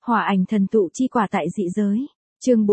Hỏa ảnh thần tụ chi quả tại dị giới. Chương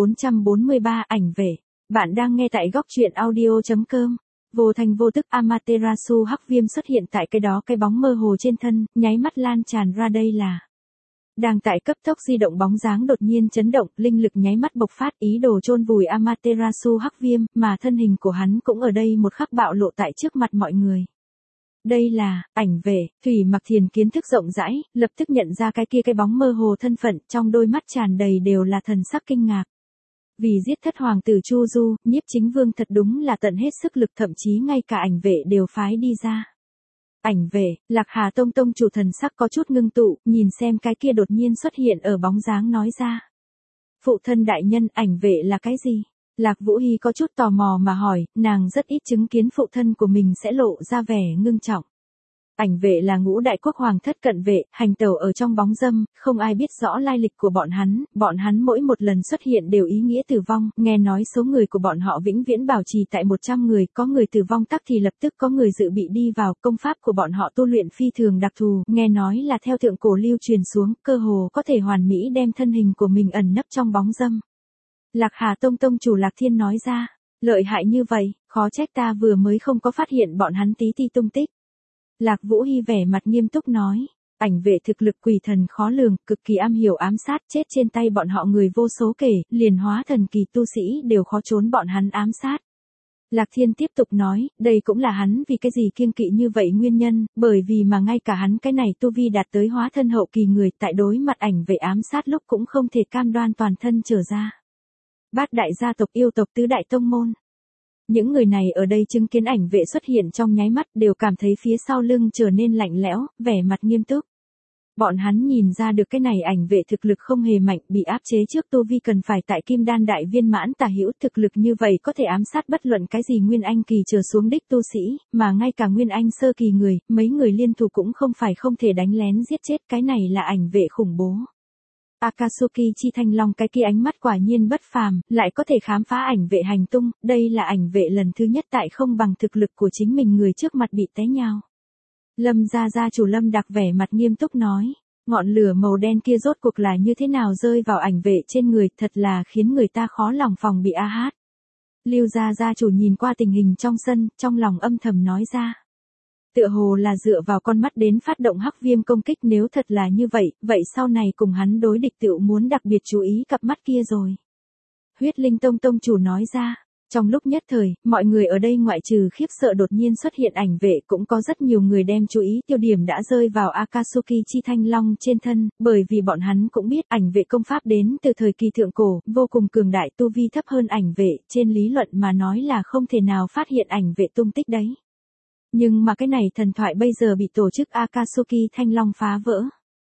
443 ảnh về. Bạn đang nghe tại góc truyện audio.com. Vô thành vô tức Amaterasu hắc viêm xuất hiện tại cái đó cái bóng mơ hồ trên thân, nháy mắt lan tràn ra đây là. Đang tại cấp tốc di động bóng dáng đột nhiên chấn động, linh lực nháy mắt bộc phát ý đồ chôn vùi Amaterasu hắc viêm, mà thân hình của hắn cũng ở đây một khắc bạo lộ tại trước mặt mọi người. Đây là, ảnh về, Thủy Mặc Thiền kiến thức rộng rãi, lập tức nhận ra cái bóng mơ hồ thân phận, trong đôi mắt tràn đầy đều là thần sắc kinh ngạc. Vì giết thất hoàng tử Chu Du, Nhiếp Chính Vương thật đúng là tận hết sức lực, thậm chí ngay cả ảnh vệ đều phái đi ra. Ảnh về, Lạc Hà Tông tông chủ thần sắc có chút ngưng tụ, nhìn xem cái kia đột nhiên xuất hiện ở bóng dáng nói ra. Phụ thân đại nhân, ảnh vệ là cái gì? Lạc Vũ Hy có chút tò mò mà hỏi, nàng rất ít chứng kiến phụ thân của mình sẽ lộ ra vẻ ngưng trọng. Ảnh vệ là ngũ đại quốc hoàng thất cận vệ, hành tẩu ở trong bóng dâm, không ai biết rõ lai lịch của bọn hắn mỗi một lần xuất hiện đều ý nghĩa tử vong, nghe nói số người của bọn họ vĩnh viễn bảo trì tại 100 người, có người tử vong tắc thì lập tức có người dự bị đi vào, công pháp của bọn họ tu luyện phi thường đặc thù, nghe nói là theo thượng cổ lưu truyền xuống, cơ hồ có thể hoàn mỹ đem thân hình của mình ẩn nấp trong bóng dâm. Lạc Hà Tông tông chủ Lạc Thiên nói ra, lợi hại như vậy, khó trách ta vừa mới không có phát hiện bọn hắn tí ti tung tích. Lạc Vũ Hy vẻ mặt nghiêm túc nói, ảnh vệ thực lực quỷ thần khó lường, cực kỳ am hiểu ám sát, chết trên tay bọn họ người vô số kể, liền hóa thần kỳ tu sĩ đều khó trốn bọn hắn ám sát. Lạc Thiên tiếp tục nói, đây cũng là hắn vì cái gì kiêng kỵ như vậy nguyên nhân, bởi vì mà ngay cả hắn cái này tu vi đạt tới hóa thân hậu kỳ người tại đối mặt ảnh vệ ám sát lúc cũng không thể cam đoan toàn thân trở ra. Bát đại gia tộc yêu tộc tứ đại tông môn. Những người này ở đây chứng kiến ảnh vệ xuất hiện trong nháy mắt đều cảm thấy phía sau lưng trở nên lạnh lẽo, vẻ mặt nghiêm túc. Bọn hắn nhìn ra được cái này ảnh vệ thực lực không hề mạnh, bị áp chế trước tu vi cần phải tại kim đan đại viên mãn tả hữu, thực lực như vậy có thể ám sát bất luận cái gì nguyên anh kỳ trở xuống đích tu sĩ, mà ngay cả nguyên anh sơ kỳ người, mấy người liên thủ cũng không phải không thể đánh lén giết chết, cái này là ảnh vệ khủng bố. Akatsuki chi thanh long cái kia ánh mắt quả nhiên bất phàm, lại có thể khám phá ảnh vệ hành tung, đây là ảnh vệ lần thứ nhất tại không bằng thực lực của chính mình người trước mặt bị té nhào. Lâm gia chủ Lâm Đặc vẻ mặt nghiêm túc nói, ngọn lửa màu đen kia rốt cuộc là như thế nào rơi vào ảnh vệ trên người, thật là khiến người ta khó lòng phòng bị a hát. Lưu gia chủ nhìn qua tình hình trong sân, trong lòng âm thầm nói ra. Tựa hồ là dựa vào con mắt đến phát động hắc viêm công kích, nếu thật là như vậy, vậy sau này cùng hắn đối địch tựu muốn đặc biệt chú ý cặp mắt kia rồi. Huyết Linh Tông tông chủ nói ra, trong lúc nhất thời, mọi người ở đây ngoại trừ khiếp sợ đột nhiên xuất hiện ảnh vệ cũng có rất nhiều người đem chú ý tiêu điểm đã rơi vào Akatsuki chi thanh long trên thân, bởi vì bọn hắn cũng biết ảnh vệ công pháp đến từ thời kỳ thượng cổ, vô cùng cường đại, tu vi thấp hơn ảnh vệ, trên lý luận mà nói là không thể nào phát hiện ảnh vệ tung tích đấy. Nhưng mà cái này thần thoại bây giờ bị tổ chức Akatsuki Thanh Long phá vỡ.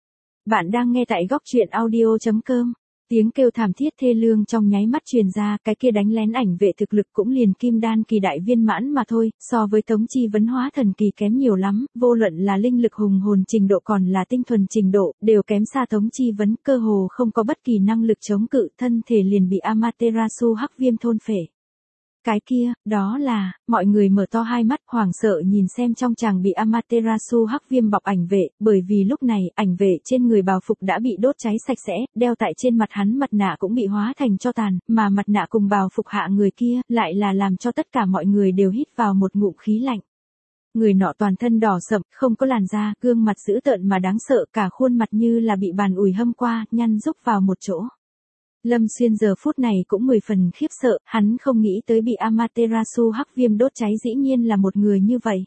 Bạn đang nghe tại góc truyện audio.com. Tiếng kêu thảm thiết thê lương trong nháy mắt truyền ra, cái kia đánh lén ảnh vệ thực lực cũng liền kim đan kỳ đại viên mãn mà thôi, so với Tống Chi Vấn hóa thần kỳ kém nhiều lắm, vô luận là linh lực hùng hồn trình độ còn là tinh thuần trình độ, đều kém xa Tống Chi Vấn, cơ hồ không có bất kỳ năng lực chống cự, thân thể liền bị Amaterasu hắc viêm thôn phệ. Cái kia, đó là, mọi người mở to hai mắt hoảng sợ nhìn xem trong chàng bị Amaterasu hắc viêm bọc ảnh vệ, bởi vì lúc này, ảnh vệ trên người bào phục đã bị đốt cháy sạch sẽ, đeo tại trên mặt hắn mặt nạ cũng bị hóa thành tro tàn, mà mặt nạ cùng bào phục hạ người kia, lại là làm cho tất cả mọi người đều hít vào một ngụm khí lạnh. Người nọ toàn thân đỏ sậm, không có làn da, gương mặt dữ tợn mà đáng sợ, cả khuôn mặt như là bị bàn ủi hâm qua, nhăn rúc vào một chỗ. Lâm Xuyên giờ phút này cũng 10 phần khiếp sợ, hắn không nghĩ tới bị Amaterasu hắc viêm đốt cháy dĩ nhiên là một người như vậy.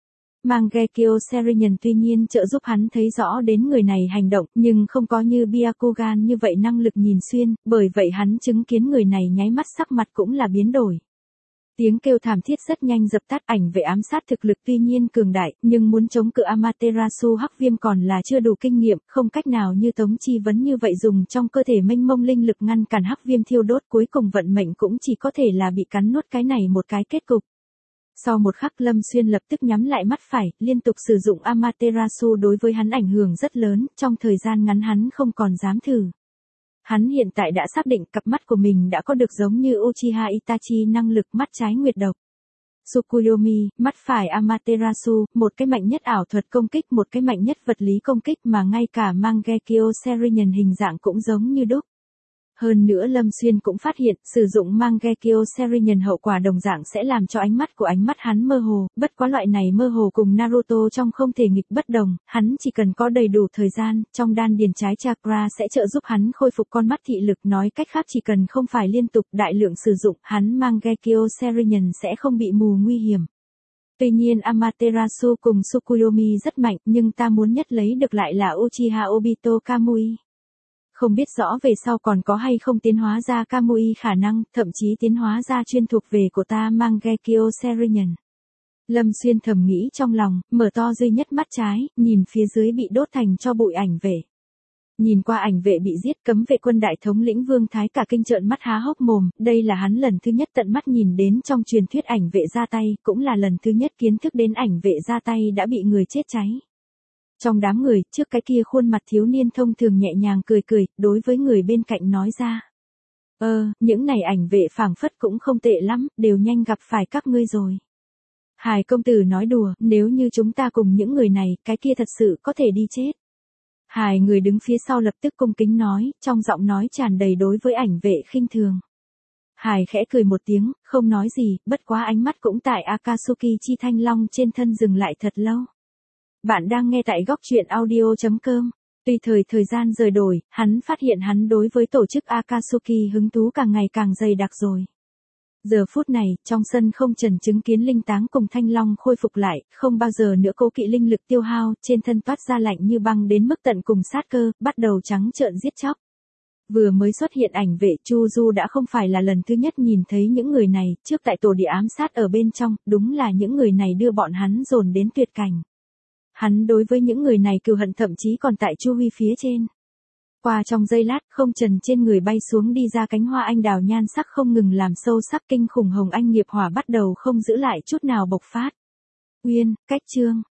Mangekyo Serian tuy nhiên trợ giúp hắn thấy rõ đến người này hành động, nhưng không có như Byakugan như vậy năng lực nhìn xuyên, bởi vậy hắn chứng kiến người này nháy mắt sắc mặt cũng là biến đổi. Tiếng kêu thảm thiết rất nhanh dập tắt, ảnh vệ ám sát thực lực tuy nhiên cường đại, nhưng muốn chống cự Amaterasu hắc viêm còn là chưa đủ kinh nghiệm, không cách nào như Tống Chi Vấn như vậy dùng trong cơ thể mênh mông linh lực ngăn cản hắc viêm thiêu đốt, cuối cùng vận mệnh cũng chỉ có thể là bị cắn nuốt cái này một cái kết cục. Sau một khắc Lâm Xuyên lập tức nhắm lại mắt phải, liên tục sử dụng Amaterasu đối với hắn ảnh hưởng rất lớn, trong thời gian ngắn hắn không còn dám thử. Hắn hiện tại đã xác định cặp mắt của mình đã có được giống như Uchiha Itachi năng lực mắt trái nguyệt độc. Tsukuyomi, mắt phải Amaterasu, một cái mạnh nhất ảo thuật công kích, một cái mạnh nhất vật lý công kích mà ngay cả Mangekyo Serinin hình dạng cũng giống như đúc. Hơn nữa Lâm Xuyên cũng phát hiện, sử dụng Mangekyo Serinin hậu quả đồng dạng sẽ làm cho ánh mắt hắn mơ hồ, bất quá loại này mơ hồ cùng Naruto trong không thể nghịch bất đồng, hắn chỉ cần có đầy đủ thời gian, trong đan điền trái chakra sẽ trợ giúp hắn khôi phục con mắt thị lực, nói cách khác chỉ cần không phải liên tục đại lượng sử dụng, hắn Mangekyo Serinin sẽ không bị mù nguy hiểm. Tuy nhiên Amaterasu cùng Tsukuyomi rất mạnh, nhưng ta muốn nhất lấy được lại là Uchiha Obito Kamui. Không biết rõ về sau còn có hay không tiến hóa ra Kamui khả năng, thậm chí tiến hóa ra chuyên thuộc về của ta Mangekyo Serinin. Lâm Xuyên thầm nghĩ trong lòng, mở to duy nhất mắt trái, nhìn phía dưới bị đốt thành cho bụi ảnh vệ. Nhìn qua ảnh vệ bị giết, cấm vệ quân đại thống lĩnh Vương Thái cả kinh trợn mắt há hốc mồm, đây là hắn lần thứ nhất tận mắt nhìn đến trong truyền thuyết ảnh vệ ra tay, cũng là lần thứ nhất kiến thức đến ảnh vệ ra tay đã bị người chết cháy. Trong đám người, trước cái kia khuôn mặt thiếu niên thông thường nhẹ nhàng cười cười, đối với người bên cạnh nói ra. Những này ảnh vệ phảng phất cũng không tệ lắm, đều nhanh gặp phải các ngươi rồi. Hải công tử nói đùa, nếu như chúng ta cùng những người này, cái kia thật sự có thể đi chết. Hải người đứng phía sau lập tức cung kính nói, trong giọng nói tràn đầy đối với ảnh vệ khinh thường. Hải khẽ cười một tiếng, không nói gì, bất quá ánh mắt cũng tại Akatsuki chi thanh long trên thân dừng lại thật lâu. Bạn đang nghe tại góc truyện audio.com. Tuy thời gian rời đổi, hắn phát hiện hắn đối với tổ chức Akatsuki hứng thú càng ngày càng dày đặc rồi. Giờ phút này, trong sân không trần chứng kiến linh táng cùng thanh long khôi phục lại, không bao giờ nữa cố kỵ linh lực tiêu hao, trên thân toát ra lạnh như băng đến mức tận cùng sát cơ, bắt đầu trắng trợn giết chóc. Vừa mới xuất hiện ảnh vệ Chu Du đã không phải là lần thứ nhất nhìn thấy những người này, trước tại tổ địa ám sát ở bên trong, đúng là những người này đưa bọn hắn dồn đến tuyệt cảnh. Hắn đối với những người này cừu hận thậm chí còn tại Chu Huy phía trên. Qua trong giây lát, không trần trên người bay xuống đi ra cánh hoa anh đào nhan sắc không ngừng làm sâu sắc, kinh khủng hồng anh nghiệp hỏa bắt đầu không giữ lại chút nào bộc phát. Uyên, cách chương.